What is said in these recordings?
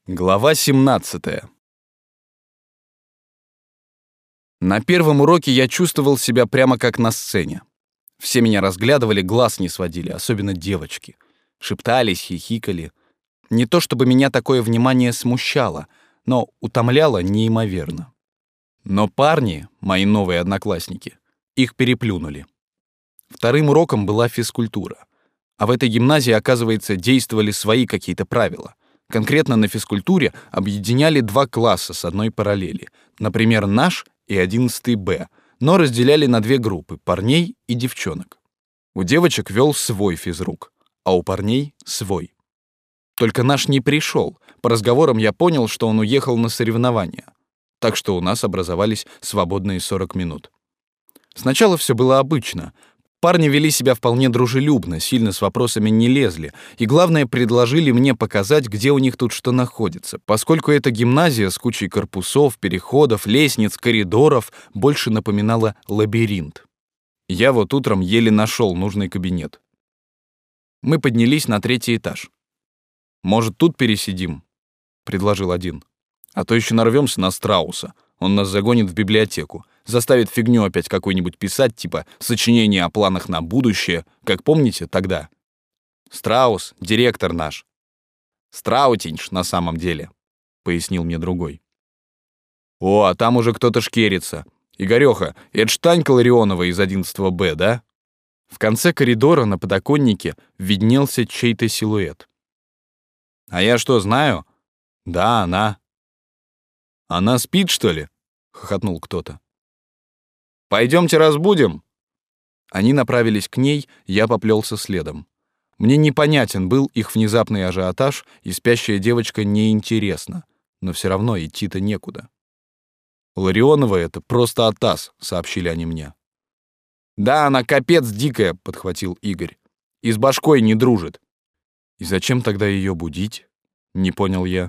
Глава 17. На первом уроке я чувствовал себя прямо как на сцене. Все меня разглядывали, глаз не сводили, особенно девочки. Шептались, хихикали. Не то чтобы меня такое внимание смущало, но утомляло неимоверно. Но парни, мои новые одноклассники, их переплюнули. Вторым уроком была физкультура. А в этой гимназии, оказывается, действовали свои какие-то правила. Конкретно на физкультуре объединяли два класса с одной параллели. Например, наш и 11 Б, но разделяли на две группы — парней и девчонок. У девочек вел свой физрук, а у парней — свой. Только наш не пришел. По разговорам я понял, что он уехал на соревнования. Так что у нас образовались свободные 40 минут. Сначала все было обычно. Парни вели себя вполне дружелюбно, сильно с вопросами не лезли, и, главное, предложили мне показать, где у них тут что находится, поскольку эта гимназия с кучей корпусов, переходов, лестниц, коридоров больше напоминала лабиринт. Я вот утром еле нашел нужный кабинет. Мы поднялись на 3-й этаж. «Может, тут пересидим?» — предложил один. «А то еще нарвемся на Страуса. Он нас загонит в библиотеку. Заставит фигню опять какой-нибудь писать, типа сочинение о планах на будущее, как помните тогда. Страус — директор наш. Страутинш на самом деле», — пояснил мне другой. «О, а там уже кто-то шкерится. Игорёха, это ж Танька Ларионова из 11 Б, да?» В конце коридора на подоконнике виднелся чей-то силуэт. «А я что, знаю?» «Да, она». «Она спит, что ли?» — хохотнул кто-то. «Пойдемте разбудим». Они направились к ней, я поплелся следом. Мне непонятен был их внезапный ажиотаж, и спящая девочка неинтересна, но все равно идти-то некуда. «Ларионова это просто атас», — сообщили они мне. «Да, она капец дикая», — подхватил Игорь. «И с башкой не дружит». «И зачем тогда ее будить?» — не понял я.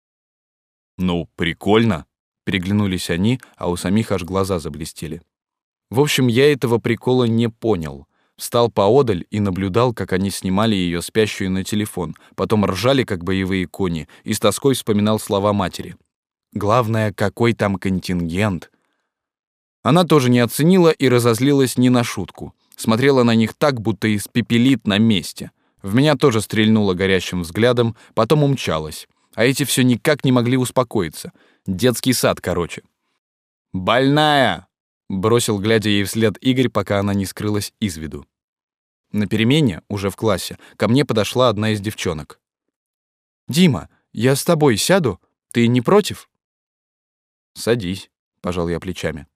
«Ну, прикольно», — переглянулись они, а у самих аж глаза заблестели. В общем, я этого прикола не понял. Встал поодаль и наблюдал, как они снимали ее спящую на телефон, потом ржали, как боевые кони, и с тоской вспоминал слова матери. Главное, какой там контингент. Она тоже не оценила и разозлилась не на шутку. Смотрела на них так, будто испепелит на месте. В меня тоже стрельнула горящим взглядом, потом умчалась. А эти все никак не могли успокоиться. Детский сад, короче. «Больная!» — бросил, глядя ей вслед, Игорь, пока она не скрылась из виду. На перемене, уже в классе, ко мне подошла одна из девчонок. «Дима, я с тобой сяду? Ты не против?» «Садись», — пожал я плечами.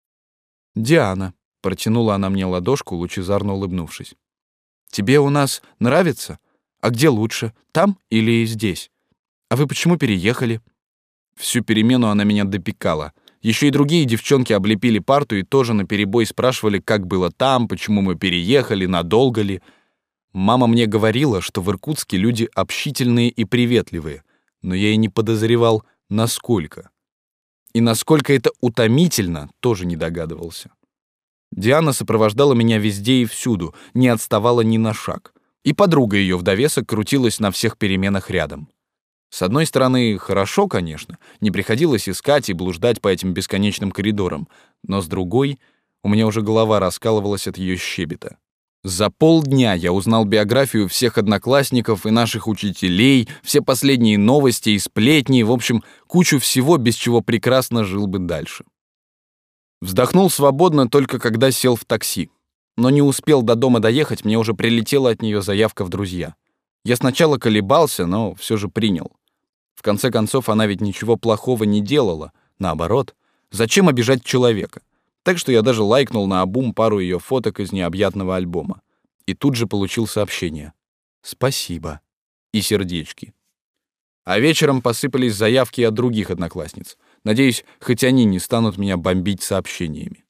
«Диана», — протянула она мне ладошку, лучезарно улыбнувшись. «Тебе у нас нравится? А где лучше, там или здесь? А вы почему переехали?» Всю перемену она меня допекала. Еще и другие девчонки облепили парту и тоже наперебой спрашивали, как было там, почему мы переехали, надолго ли. Мама мне говорила, что в Иркутске люди общительные и приветливые, но я и не подозревал, насколько. И насколько это утомительно, тоже не догадывался. Диана сопровождала меня везде и всюду, не отставала ни на шаг. И подруга ее в довесок крутилась на всех переменах рядом. С одной стороны, хорошо, конечно, не приходилось искать и блуждать по этим бесконечным коридорам, но с другой, у меня уже голова раскалывалась от ее щебета. За полдня я узнал биографию всех одноклассников и наших учителей, все последние новости и сплетни, в общем, кучу всего, без чего прекрасно жил бы дальше. Вздохнул свободно только когда сел в такси. Но не успел до дома доехать, мне уже прилетела от нее заявка в друзья. Я сначала колебался, но все же принял. В конце концов, она ведь ничего плохого не делала. Наоборот, зачем обижать человека? Так что я даже лайкнул наобум пару ее фоток из необъятного альбома. И тут же получил сообщение. «Спасибо». И сердечки. А вечером посыпались заявки от других одноклассниц. Надеюсь, хоть они не станут меня бомбить сообщениями.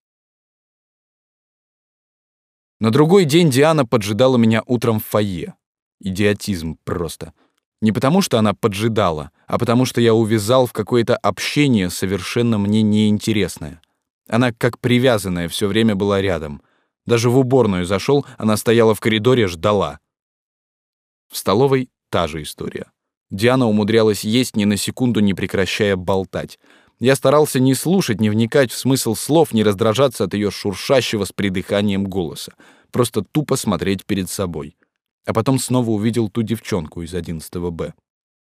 На другой день Диана поджидала меня утром в фойе. Идиотизм просто. Не потому, что она поджидала, а потому, что я увязал в какое-то общение совершенно мне неинтересное. Она, как привязанная, все время была рядом. Даже в уборную зашел, она стояла в коридоре, ждала. В столовой та же история. Диана умудрялась есть ни на секунду, не прекращая болтать. Я старался не слушать, не вникать в смысл слов, не раздражаться от ее шуршащего с придыханием голоса. Просто тупо смотреть перед собой. А потом снова увидел ту девчонку из 11 Б.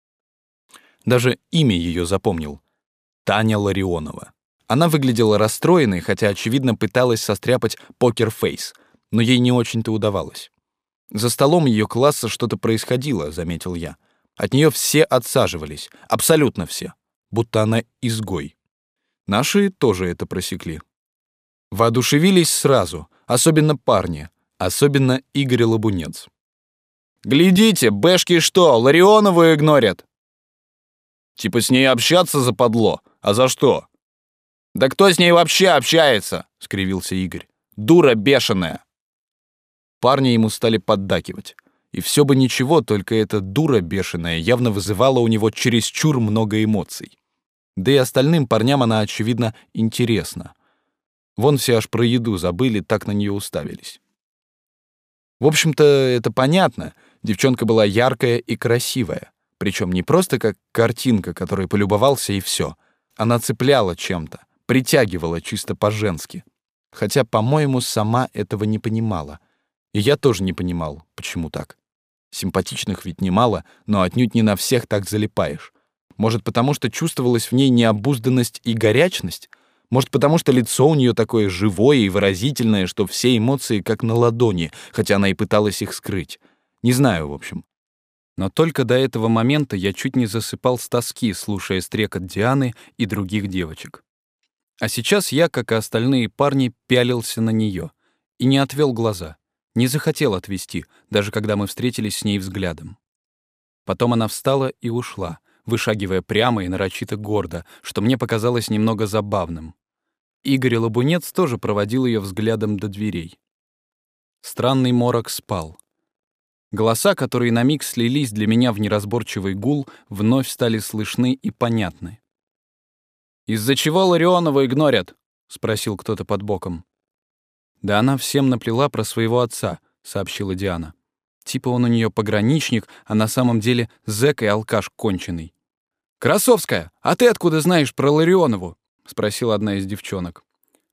Даже имя ее запомнил. Таня Ларионова. Она выглядела расстроенной, хотя, очевидно, пыталась состряпать покер-фейс, но ей не очень-то удавалось. За столом ее класса что-то происходило, заметил я. От нее все отсаживались, абсолютно все, будто она изгой. Наши тоже это просекли. Воодушевились сразу, особенно парни, особенно Игорь Лабунец. «Глядите, бэшки что, Ларионову игнорят?» «Типа с ней общаться западло, а за что?» «Да кто с ней вообще общается?» — скривился Игорь. «Дура бешеная!» Парни ему стали поддакивать. И все бы ничего, только эта дура бешеная явно вызывала у него чересчур много эмоций. Да и остальным парням она, очевидно, интересна. Вон все аж про еду забыли, так на нее уставились. В общем-то, это понятно. Девчонка была яркая и красивая. Причем не просто как картинка, которой полюбовался, и все. Она цепляла чем-то, притягивала чисто по-женски. Хотя, по-моему, сама этого не понимала. И я тоже не понимал, почему так. Симпатичных ведь немало, но отнюдь не на всех так залипаешь. Может, потому что чувствовалась в ней необузданность и горячность? Может, потому что лицо у нее такое живое и выразительное, что все эмоции как на ладони, хотя она и пыталась их скрыть. Не знаю, в общем. Но только до этого момента я чуть не засыпал с тоски, слушая стрекот Дианы и других девочек. А сейчас я, как и остальные парни, пялился на нее и не отвел глаза. Не захотел отвести, даже когда мы встретились с ней взглядом. Потом она встала и ушла, вышагивая прямо и нарочито гордо, что мне показалось немного забавным. Игорь Лабунец тоже проводил ее взглядом до дверей. Странный морок спал. Голоса, которые на миг слились для меня в неразборчивый гул, вновь стали слышны и понятны. «Из-за чего Ларионова игнорят?» — спросил кто-то под боком. «Да она всем наплела про своего отца», — сообщила Диана. «Типа он у нее пограничник, а на самом деле зэк и алкаш конченый». «Красовская, а ты откуда знаешь про Ларионову?» — спросила одна из девчонок.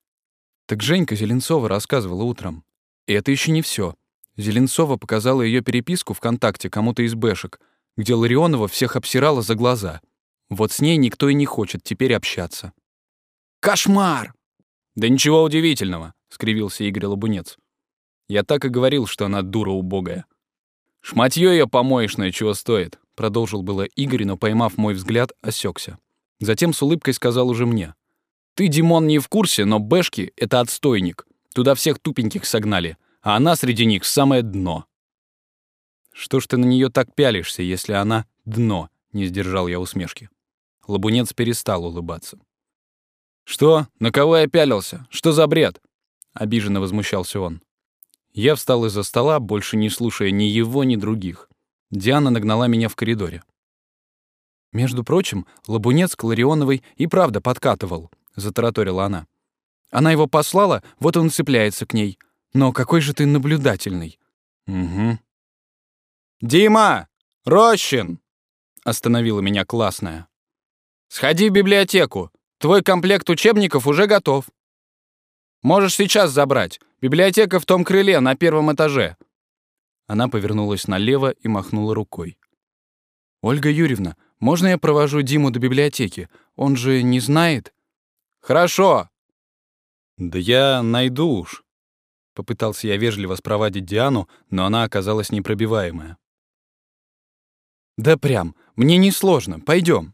Так Женька Зеленцова рассказывала утром. И это еще не все. Зеленцова показала ее переписку ВКонтакте кому-то из бэшек, где Ларионова всех обсирала за глаза. Вот с ней никто и не хочет теперь общаться. «Кошмар!» «Да ничего удивительного», — скривился Игорь Лабунец. «Я так и говорил, что она дура убогая». «Шматьё её помоечное чего стоит», — продолжил было Игорь, но, поймав мой взгляд, осекся. Затем с улыбкой сказал уже мне. «Ты, Димон, не в курсе, но бэшки — это отстойник. Туда всех тупеньких согнали, а она среди них самое дно». «Что ж ты на нее так пялишься, если она дно?» — не сдержал я усмешки. Лабунец перестал улыбаться. «Что? На кого я пялился? Что за бред?» — обиженно возмущался он. Я встал из-за стола, больше не слушая ни его, ни других. Диана нагнала меня в коридоре. «Между прочим, Лабунец к Ларионовой и правда подкатывал», — затараторила она. «Она его послала, вот он цепляется к ней. Но какой же ты наблюдательный». «Угу». «Дима! Рощин!» — остановила меня классная. «Сходи в библиотеку. Твой комплект учебников уже готов. Можешь сейчас забрать. Библиотека в том крыле, на 1 этаже». Она повернулась налево и махнула рукой. «Ольга Юрьевна, можно я провожу Диму до библиотеки? Он же не знает?» «Хорошо». «Да я найду уж». Попытался я вежливо спровадить Диану, но она оказалась непробиваемая. «Да прям, мне несложно, пойдем».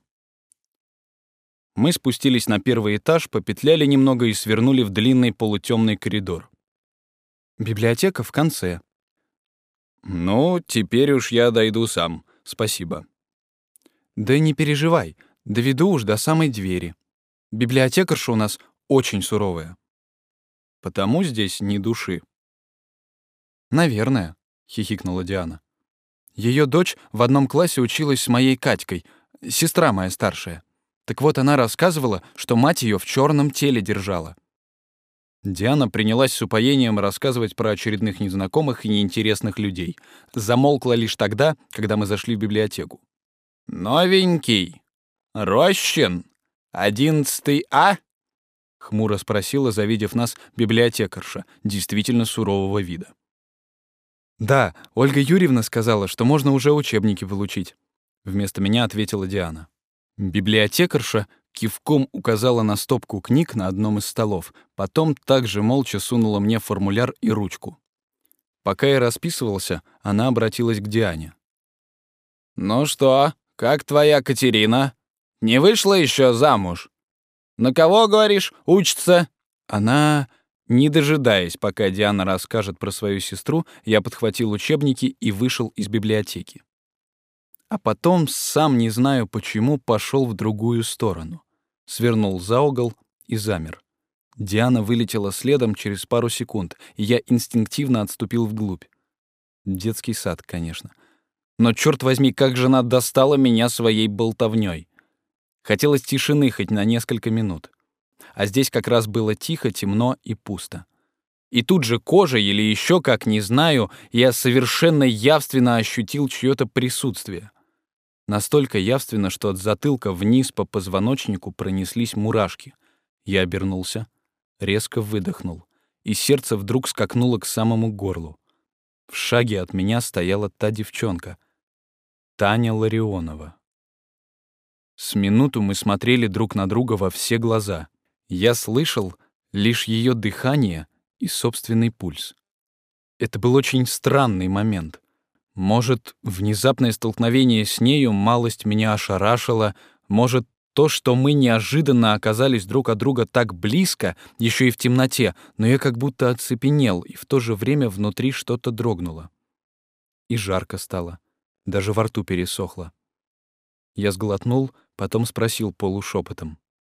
Мы спустились на 1 этаж, попетляли немного и свернули в длинный полутемный коридор. Библиотека в конце. «Ну, теперь уж я дойду сам, спасибо». «Да не переживай, доведу уж до самой двери. Библиотекарша у нас очень суровая». «Потому здесь ни души». «Наверное», — хихикнула Диана. Ее дочь в одном классе училась с моей Катькой, сестра моя старшая. Так вот, она рассказывала, что мать ее в черном теле держала. Диана принялась с упоением рассказывать про очередных незнакомых и неинтересных людей. Замолкла лишь тогда, когда мы зашли в библиотеку. «Новенький? Рощин? 11 А?» — хмуро спросила, завидев нас, библиотекарша, действительно сурового вида. «Да, Ольга Юрьевна сказала, что можно уже учебники получить», — вместо меня ответила Диана. Библиотекарша кивком указала на стопку книг на одном из столов, потом также молча сунула мне формуляр и ручку. Пока я расписывался, она обратилась к Диане. «Ну что, как твоя Катерина? Не вышла еще замуж? На кого, говоришь, учится?» Она, не дожидаясь, пока Диана расскажет про свою сестру, я подхватил учебники и вышел из библиотеки. А потом, сам не знаю почему, пошел в другую сторону. Свернул за угол и замер. Диана вылетела следом через пару секунд, и я инстинктивно отступил вглубь. Детский сад, конечно. Но, черт возьми, как жена достала меня своей болтовней. Хотелось тишины хоть на несколько минут. А здесь как раз было тихо, темно и пусто. И тут же кожей или еще как, не знаю, я совершенно явственно ощутил чье-то присутствие. Настолько явственно, что от затылка вниз по позвоночнику пронеслись мурашки. Я обернулся, резко выдохнул, и сердце вдруг скакнуло к самому горлу. В шаге от меня стояла та девчонка, Таня Ларионова. С минуту мы смотрели друг на друга во все глаза. Я слышал лишь ее дыхание и собственный пульс. Это был очень странный момент. Может, внезапное столкновение с нею малость меня ошарашило, может, то, что мы неожиданно оказались друг от друга так близко, еще и в темноте, но я как будто оцепенел, и в то же время внутри что-то дрогнуло. И жарко стало, даже во рту пересохло. Я сглотнул, потом спросил полушепотом: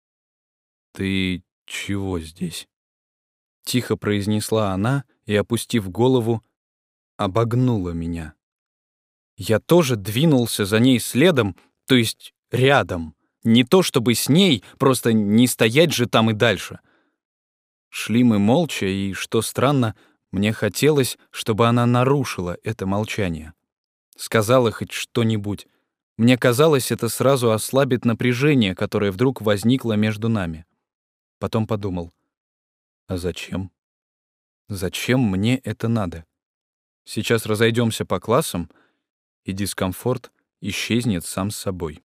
«Ты чего здесь?» Тихо произнесла она и, опустив голову, обогнула меня. Я тоже двинулся за ней следом, то есть рядом. Не то чтобы с ней, просто не стоять же там и дальше. Шли мы молча, и, что странно, мне хотелось, чтобы она нарушила это молчание. Сказала хоть что-нибудь. Мне казалось, это сразу ослабит напряжение, которое вдруг возникло между нами. Потом подумал: а зачем? Зачем мне это надо? Сейчас разойдемся по классам, и дискомфорт исчезнет сам собой.